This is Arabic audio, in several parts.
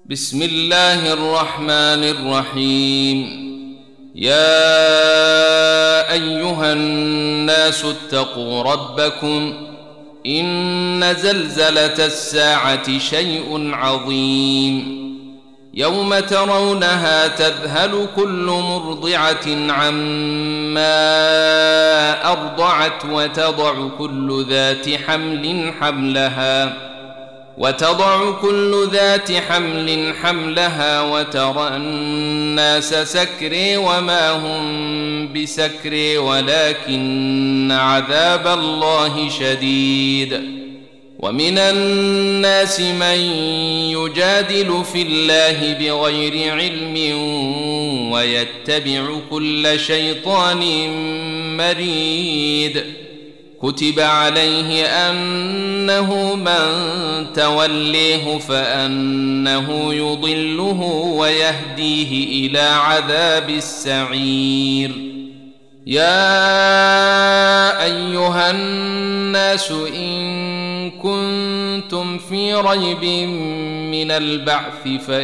بسم الله الرحمن الرحيم. يا أيها الناس اتقوا ربكم إن زلزلة الساعة شيء عظيم. يوم ترونها تذهل كل مرضعة عما أرضعت وتضع كل ذات حمل حملها وترى الناس سكري وما هم بسكري ولكن عذاب الله شديد. ومن الناس من يجادل في الله بغير علم ويتبع كل شيطان مريد. كتب عليه أنه من توليه فأنه يضله ويهديه إلى عذاب السعير. يا أيها الناس إن كنتم في ريب من البعث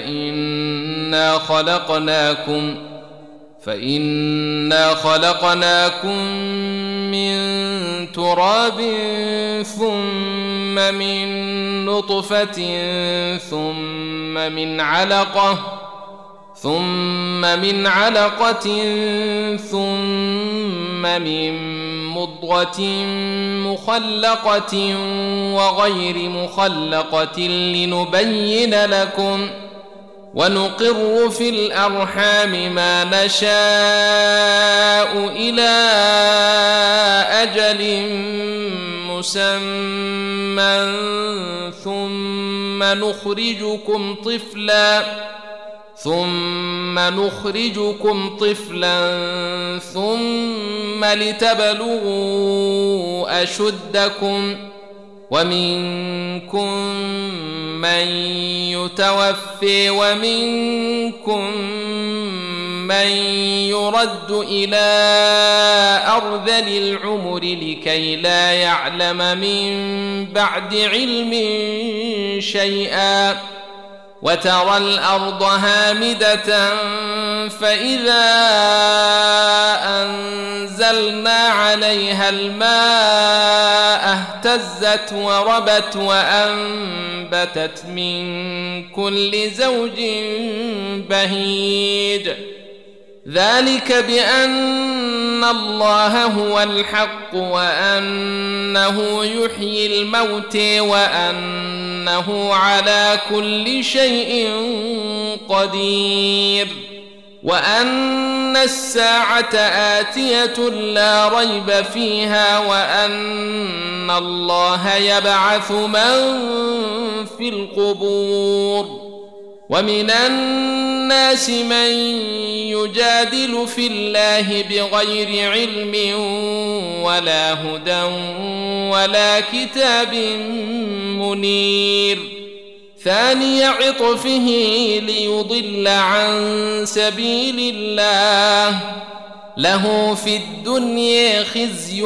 فإنا خلقناكم من تراب ثم من نطفة ثم من علقة ثم من مضغة مخلقة وغير مخلقة لنبين لكم ونقر في الأرحام ما نشاء إلى أجل مسمى ثم نخرجكم طفلا ثم لتبلغوا أشدكم ومنكم من يتوفي ومنكم من يرد إلى أرذل العمر لكي لا يعلم من بعد علم شيئا. وترى الأرض هامدة فإذا أنزلنا عليها الماء اهتزت وربت وأنبتت من كل زوج بهيج. ذلك بأن الله هو الحق وأنه يحيي الموتى وأنه على كل شيء قدير وأن الساعة آتية لا ريب فيها وأن الله يبعث من في القبور. ومن الناس من يجادل في الله بغير علم ولا هدى ولا كتاب منير. ثاني عطفه ليضل عن سبيل الله له في الدنيا خزي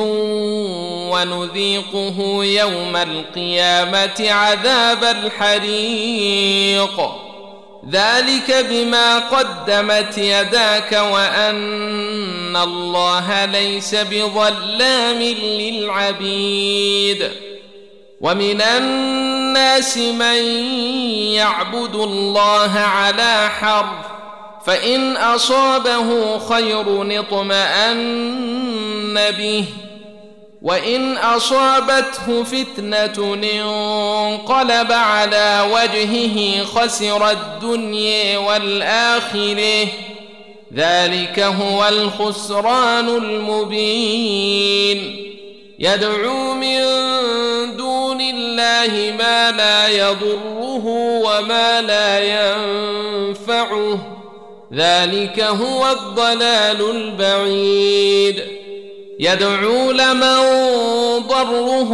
ونذيقه يوم القيامة عذاب الحريق. ذلك بما قدمت يداك وأن الله ليس بظلام للعبيد. ومن الناس من يعبد الله على حرف فإن أصابه خير اطمأن به وإن أصابته فتنة انقلب على وجهه خسر الدنيا والآخرة. ذلك هو الخسران المبين. يدعو من دون الله ما لا يضره وما لا ينفعه. ذلك هو الضلال البعيد. يدعو لمن ضره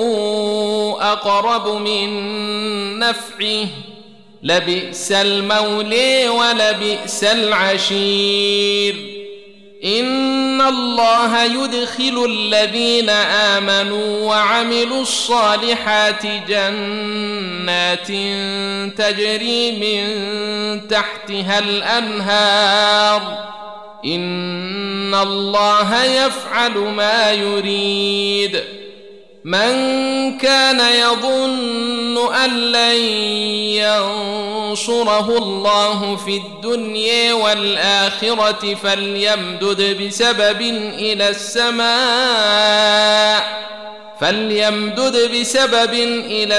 أقرب من نفعه لبئس المولى ولبئس العشير. إن الله يدخل الذين آمنوا وعملوا الصالحات جنات تجري من تحتها الأنهار إن الله يفعل ما يريد. من كان يظن أن لن ينصره الله في الدنيا والآخرة فليمدد بسبب إلى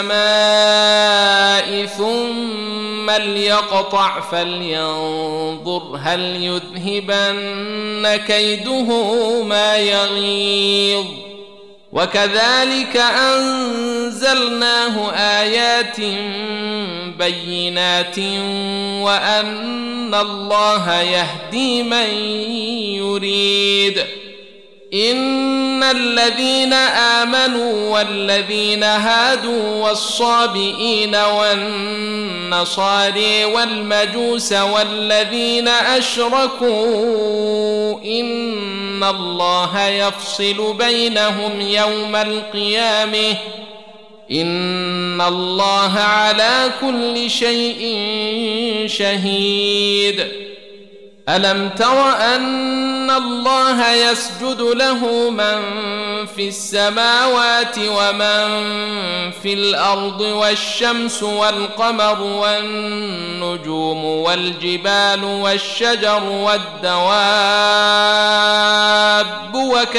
السماء ثم ليقطع فلينظر هل يذهبن كيده ما يغيظ. وكذلك أنزلناه آيات بينات وأن الله يهدي من يريد. إن الذين آمنوا والذين هادوا والصابئين والنصارى والمجوس والذين أشركوا إن الله يفصل بينهم يوم القيامة إن الله على كل شيء شهيد. ألم تر أن الله يسجد له من في السماوات ومن في الأرض والشمس والقمر والنجوم والجبال والشجر والدواب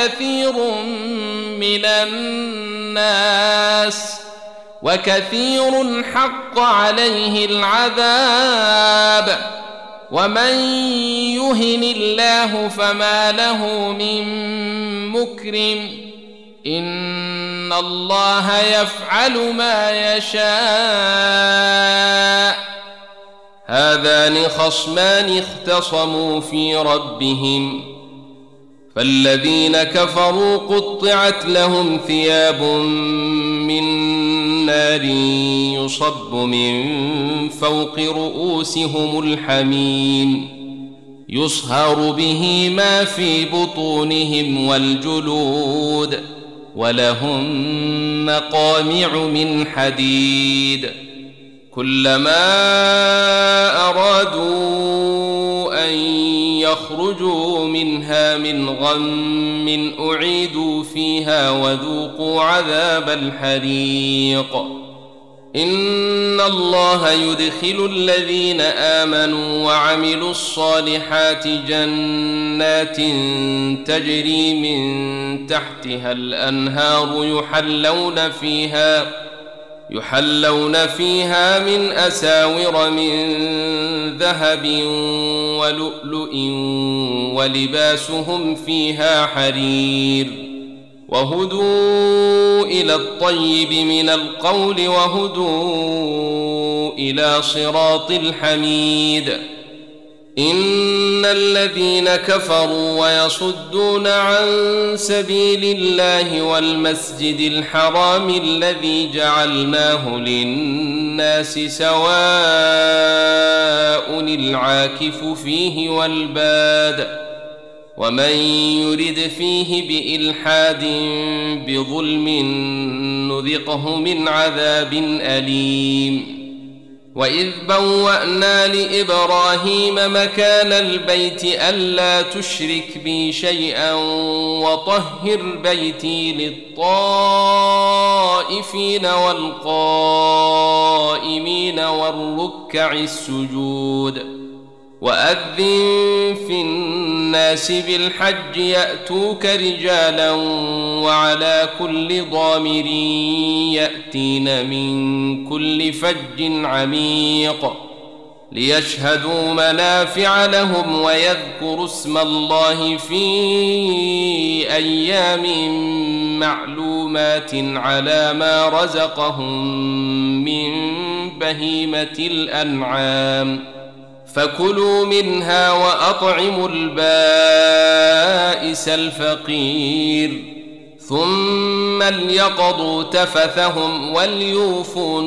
وكثير حق عليه العذاب ومن يهن الله فما له من مكرم إن الله يفعل ما يشاء. هذان خصمان اختصموا في ربهم فالذين كفروا قطعت لهم ثياب من نار يصب من فوق رؤوسهم الحميم يصهر به ما في بطونهم والجلود ولهم مقامع من حديد كلما أرادوا أن يخرجوا منها من غم أعيدوا فيها وذوقوا عذاب الحريق. إن الله يدخل الذين آمنوا وعملوا الصالحات جنات تجري من تحتها الأنهار يحلون فيها من أساور من ذهب ولؤلؤ ولباسهم فيها حرير وهدوا إلى الطيب من القول وهدوا إلى صراط الحميد. إن الذين كفروا ويصدون عن سبيل الله والمسجد الحرام الذي جعلناه للناس سواء العاكف فيه والباد ومن يرد فيه بإلحاد بظلم نذقه من عذاب أليم. وإذ بوأنا لإبراهيم مكان البيت ألا تشرك بي شيئا وطهر بيتي للطائفين والقائمين والركع السجود وأذن في الناس بالحج يأتوك رجالا وعلى كل ضامر يأتين من كل فج عميق ليشهدوا منافع لهم ويذكروا اسم الله في أيام معلومات على ما رزقهم من بهيمة الأنعام فكلوا منها وأطعموا البائس الفقير ثم ليقضوا تفثهم وليوفوا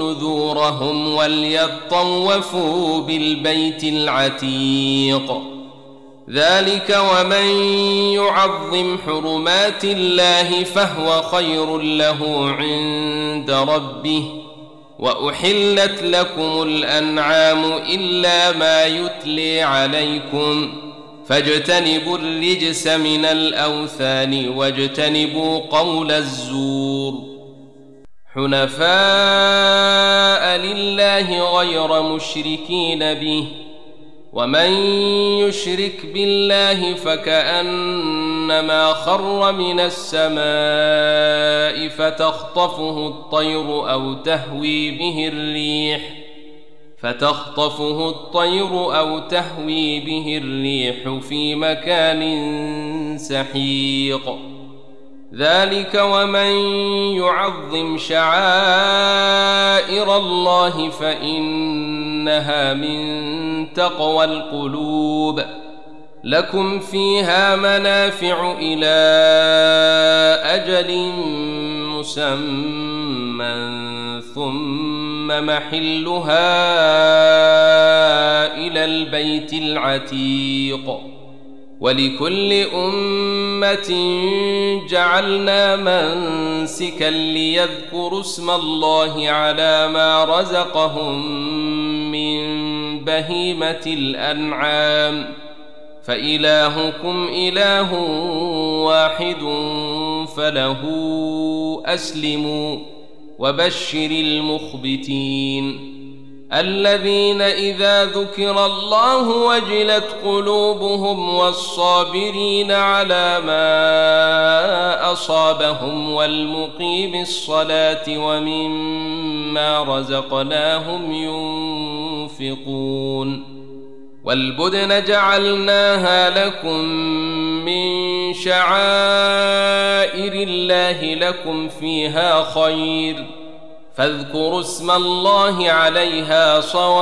نذورهم وليطوفوا بالبيت العتيق. ذلك ومن يعظم حرمات الله فهو خير له عند ربه. وأحلت لكم الأنعام إلا ما يتلي عليكم فاجتنبوا الرجس من الأوثان واجتنبوا قول الزور. حنفاء لله غير مشركين به ومن يشرك بالله فكأنما خر من السماء فتخطفه الطير أو تهوي به الريح في مكان سحيق. ذلك ومن يعظم شعائر الله فإنها من تقوى القلوب. لكم فيها منافع إلى أجل مسمى ثم محلها إلى البيت العتيق. ولكل أمة جعلنا منسكا ليذكروا اسم الله على ما رزقهم من بهيمة الأنعام فإلهكم إله واحد فله أسلموا وبشر المخبتين الذين إذا ذكر الله وجلت قلوبهم والصابرين على ما أصابهم والمقيم الصلاة ومما رزقناهم ينفقون. والبدن جعلناها لكم من شعائر الله لكم فيها خير فاذكروا اسم الله عليها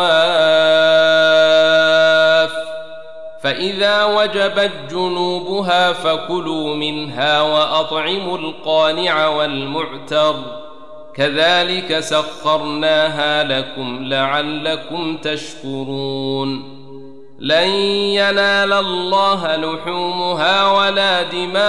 صواف فإذا وجبت جنوبها فكلوا منها وأطعموا القانع والمعتر كذلك سخرناها لكم لعلكم تشكرون. لن ينال الله لحومها ولا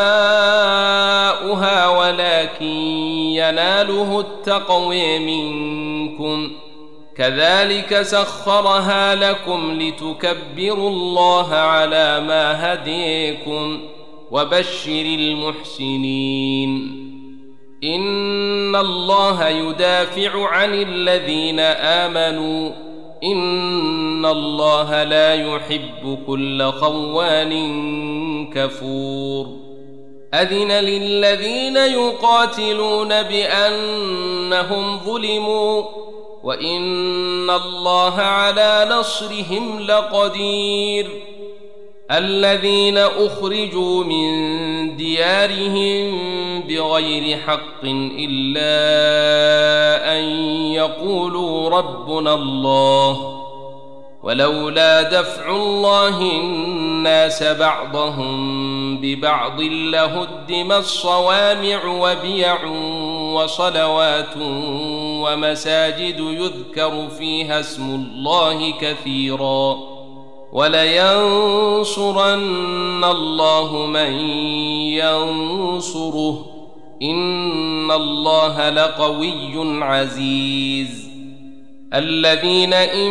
دماؤها ولكن يناله التقوى منكم كذلك سخرها لكم لتكبروا الله على ما هديكم وبشر المحسنين. إن الله يدافع عن الذين آمنوا إن الله لا يحب كل خوان كفور. أذن للذين يقاتلون بأنهم ظلموا وإن الله على نصرهم لقدير. الذين أخرجوا من ديارهم بغير حق إلا أن يقولوا ربنا الله ولولا دفع الله الناس بعضهم ببعض لهدمت صوامع وبيع وصلوات ومساجد يذكر فيها اسم الله كثيرا ولينصرن الله من ينصره إن الله لقوي عزيز. الذين إن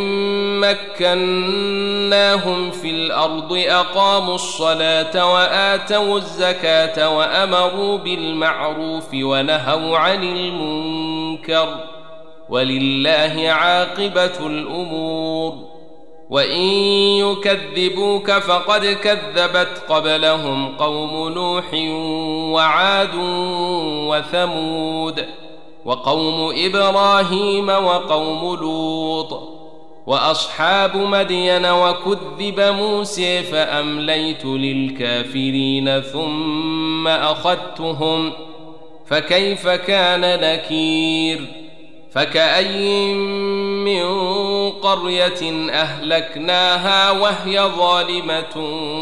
مكناهم في الأرض أقاموا الصلاة وآتوا الزكاة وأمروا بالمعروف ونهوا عن المنكر ولله عاقبة الأمور. وإن يكذبوك فقد كذبت قبلهم قوم نوح وعاد وثمود وقوم إبراهيم وقوم لوط وأصحاب مدين وكذب موسى فأمليت للكافرين ثم أخذتهم فكيف كان نكير. فكأي من قرية أهلكناها وهي ظالمة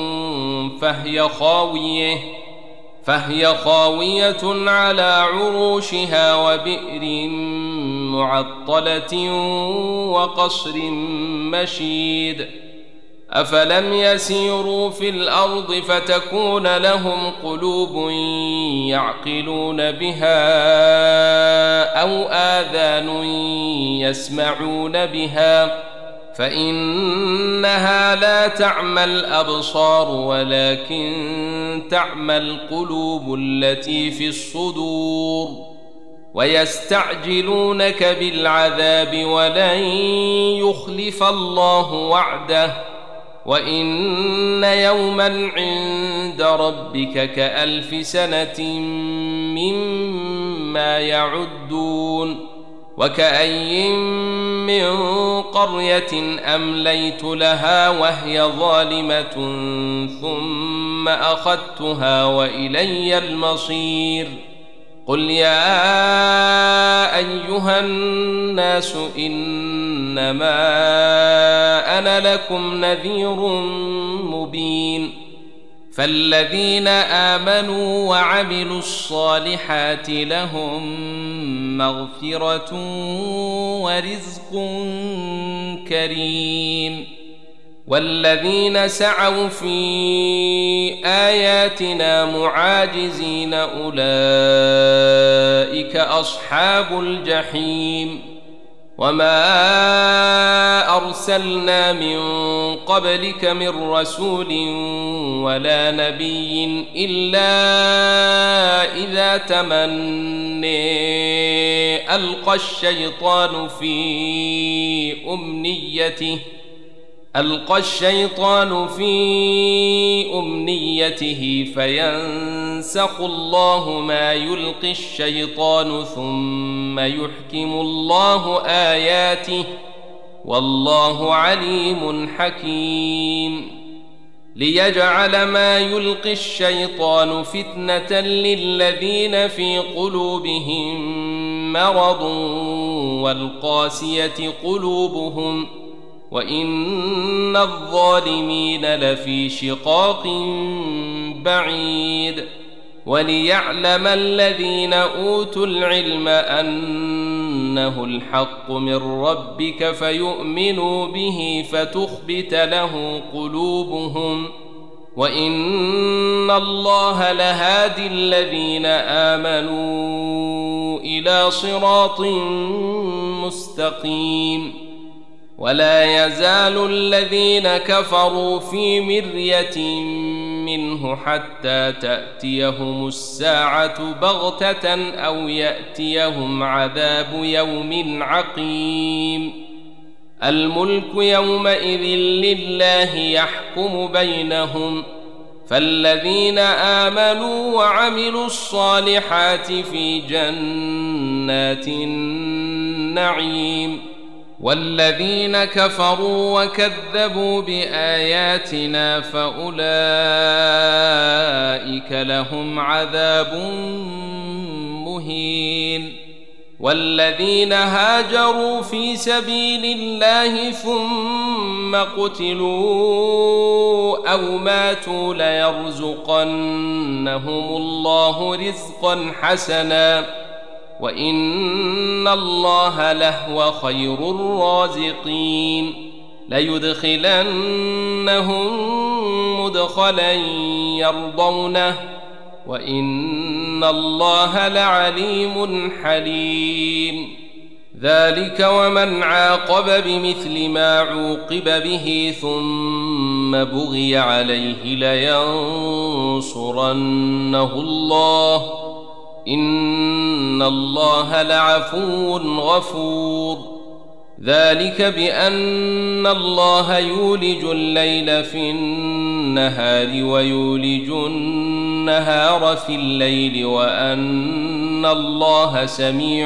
فهي خاوية على عروشها وبئر معطلة وقصر مشيد أفلم يسيروا في الأرض فتكون لهم قلوب يعقلون بها أو آذان يسمعون بها فإنها لا تعمى الأبصار ولكن تعمى القلوب التي في الصدور ويستعجلونك بالعذاب ولن يخلف الله وعده وإن يوما عند ربك كألف سنة مما يعدون وكأي من قرية أمليت لها وهي ظالمة ثم أخذتها وإلي المصير قل يا أيها الناس إنما أنا لكم نذير مبين فالذين آمنوا وعملوا الصالحات لهم مغفرة ورزق كريم والذين سعوا في آياتنا معاجزين أولئك أصحاب الجحيم وما أرسلنا من قبلك من رسول ولا نبي إلا إذا تمنى ألقى الشيطان في أمنيته فينسخ الله ما يلقي الشيطان ثم يحكم الله آياته والله عليم حكيم ليجعل ما يلقي الشيطان فتنة للذين في قلوبهم مرض والقاسية قلوبهم وإن الظالمين لفي شقاق بعيد وليعلم الذين أوتوا العلم أنه الحق من ربك فيؤمنوا به فتخبت له قلوبهم وإن الله لهادي الذين آمنوا إلى صراط مستقيم ولا يزال الذين كفروا في مرية منه حتى تأتيهم الساعة بغتة أو يأتيهم عذاب يوم عقيم الملك يومئذ لله يحكم بينهم فالذين آمنوا وعملوا الصالحات في جنات النعيم والذين كفروا وكذبوا بآياتنا فأولئك لهم عذاب مهين والذين هاجروا في سبيل الله ثم قتلوا أو ماتوا ليرزقنهم الله رزقا حسنا وإن الله لهو خير الرازقين ليدخلنهم مدخلا يرضونه وإن الله لعليم حليم ذلك ومن عاقب بمثل ما عوقب به ثم بغي عليه لينصرنه الله إن الله لعفو غفور ذلك بأن الله يولج الليل في النهار ويولج النهار في الليل وأن الله سميع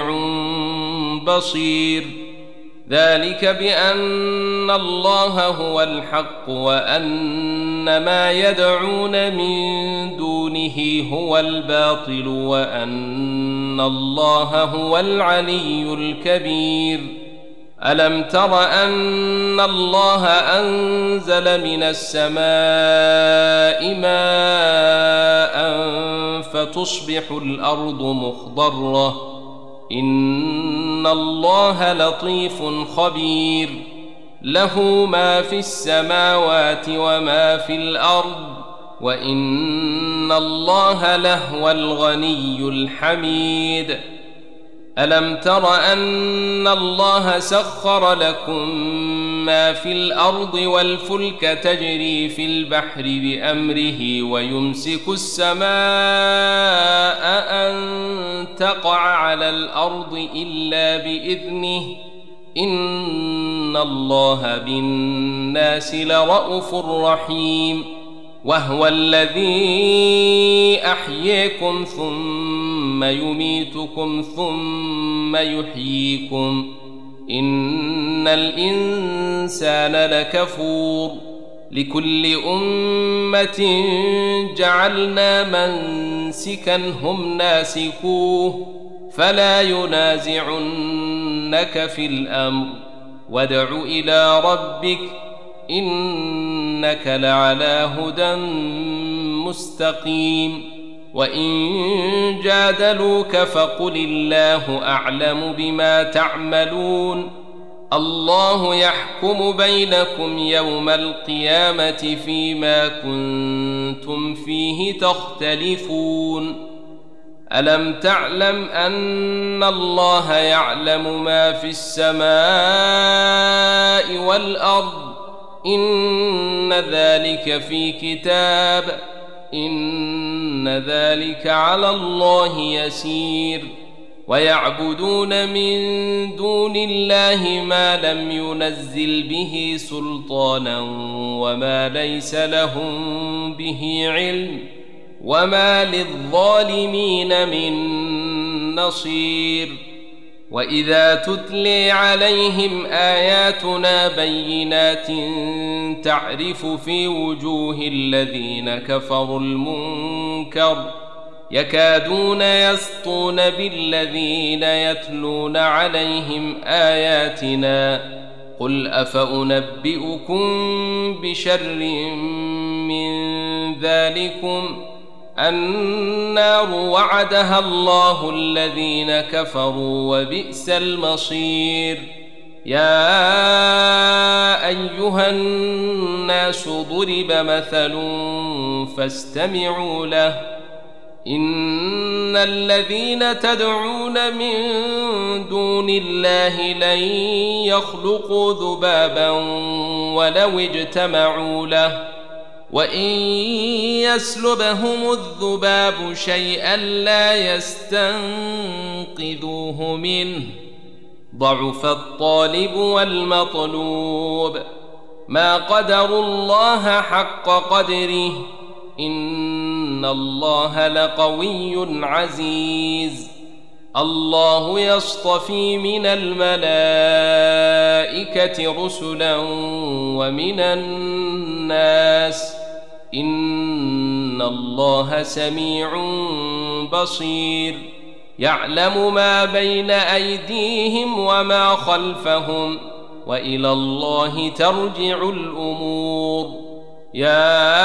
بصير ذلك بأن الله هو الحق وأن ما يدعون من دونه هو الباطل وأن الله هو العلي الكبير ألم تر أن الله أنزل من السماء ماء فتصبح الأرض مخضرة إن الله لطيف خبير له ما في السماوات وما في الأرض وإن الله لهو الغني الحميد. ألم تر أن الله سخر لكم ما في الأرض والفلك تجري في البحر بأمره ويمسك السماء أن تقع على الأرض إلا بإذنه إن الله بالناس لرءوف رحيم. وهو الذي أحييكم ثم يميتكم ثم يحييكم إن الإنسان لكفور. لكل أمة جعلنا منسكا هم ناسكوه فلا ينازعنك في الأمر وادع إلى ربك إنك لعلى هدى مستقيم. وإن جادلوك فقل الله أعلم بما تعملون الله يحكم بينكم يوم القيامة فيما كنتم فيه تختلفون. ألم تعلم أن الله يعلم ما في السماء والأرض إن ذلك في كتاب إن ذلك على الله يسير. ويعبدون من دون الله ما لم ينزل به سلطانا وما ليس لهم به علم وما للظالمين من نصير. وإذا تتلي عليهم آياتنا بينات تعرف في وجوه الذين كفروا المنكر يكادون يسطون بالذين يتلون عليهم آياتنا قل أفأنبئكم بشر من ذلكم النار وعدها الله الذين كفروا وبئس المصير. يا أيها الناس ضرب مثل فاستمعوا له إن الذين تدعون من دون الله لن يخلقوا ذبابا ولو اجتمعوا له وإن يسلبهم الذباب شيئا لا يستنقذوه منه ضعف الطالب والمطلوب. ما قدروا الله حق قدره إن الله لقوي عزيز. الله يصطفي من الملائكة رسلا ومن الناس إن الله سميع بصير. يعلم ما بين أيديهم وما خلفهم وإلى الله ترجع الأمور. يا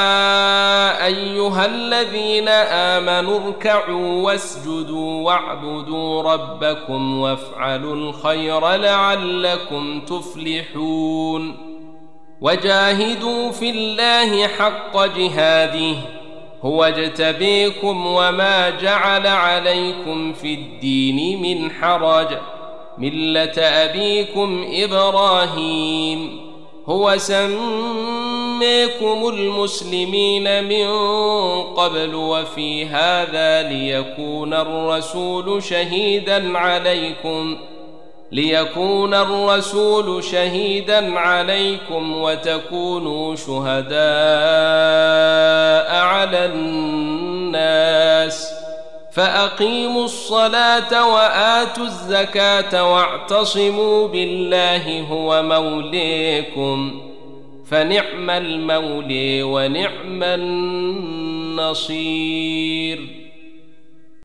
أيها الذين آمنوا اركعوا واسجدوا واعبدوا ربكم وافعلوا الخير لعلكم تفلحون. وجاهدوا في الله حق جهاده هو اجتبيكم وما جعل عليكم في الدين من حرج ملة أبيكم إبراهيم هو سميكم المسلمين من قبل وفي هذا ليكون الرسول شهيدا عليكم وتكونوا شهداء على الناس. فأقيموا الصلاة وآتوا الزكاة واعتصموا بالله هو موليكم فنعم المولي ونعم النصير.